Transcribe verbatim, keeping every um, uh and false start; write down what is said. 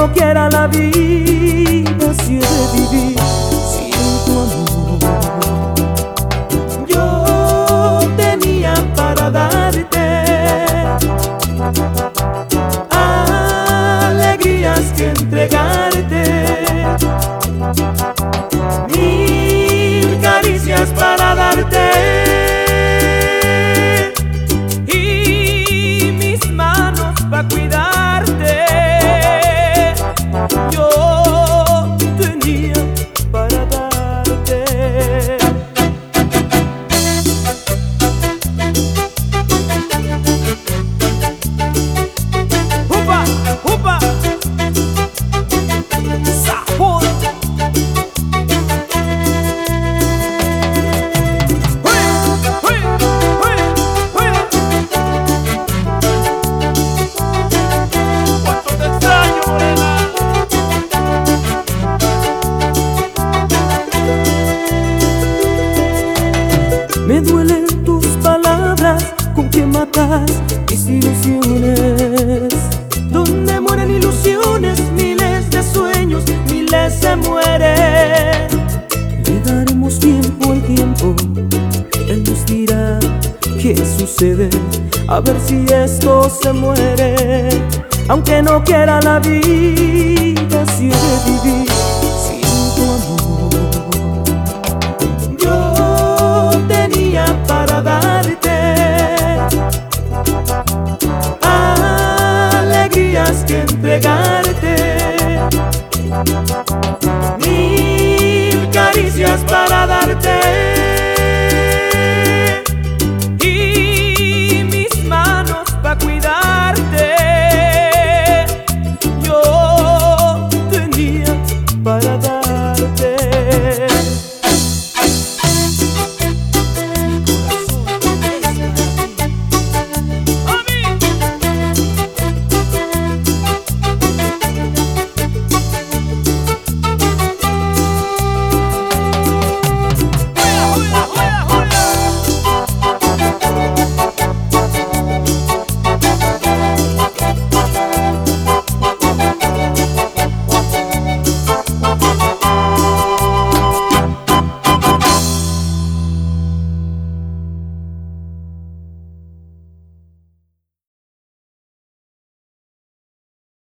no quiera la vida, si he de vivir sin tu amor. Yo tenía para darte alegrías que entregarte, mil caricias para darte y mis manos para cuidarte. Yo tenía para darte. ¡Upa! ¡Upa! ¡Sabor! Me duelen tus palabras con que matas mis ilusiones. Donde mueren ilusiones, miles de sueños, miles se mueren. Le daremos tiempo al tiempo, él nos dirá qué sucede, a ver si esto se muere. Aunque no quiera la vida, si he de vivir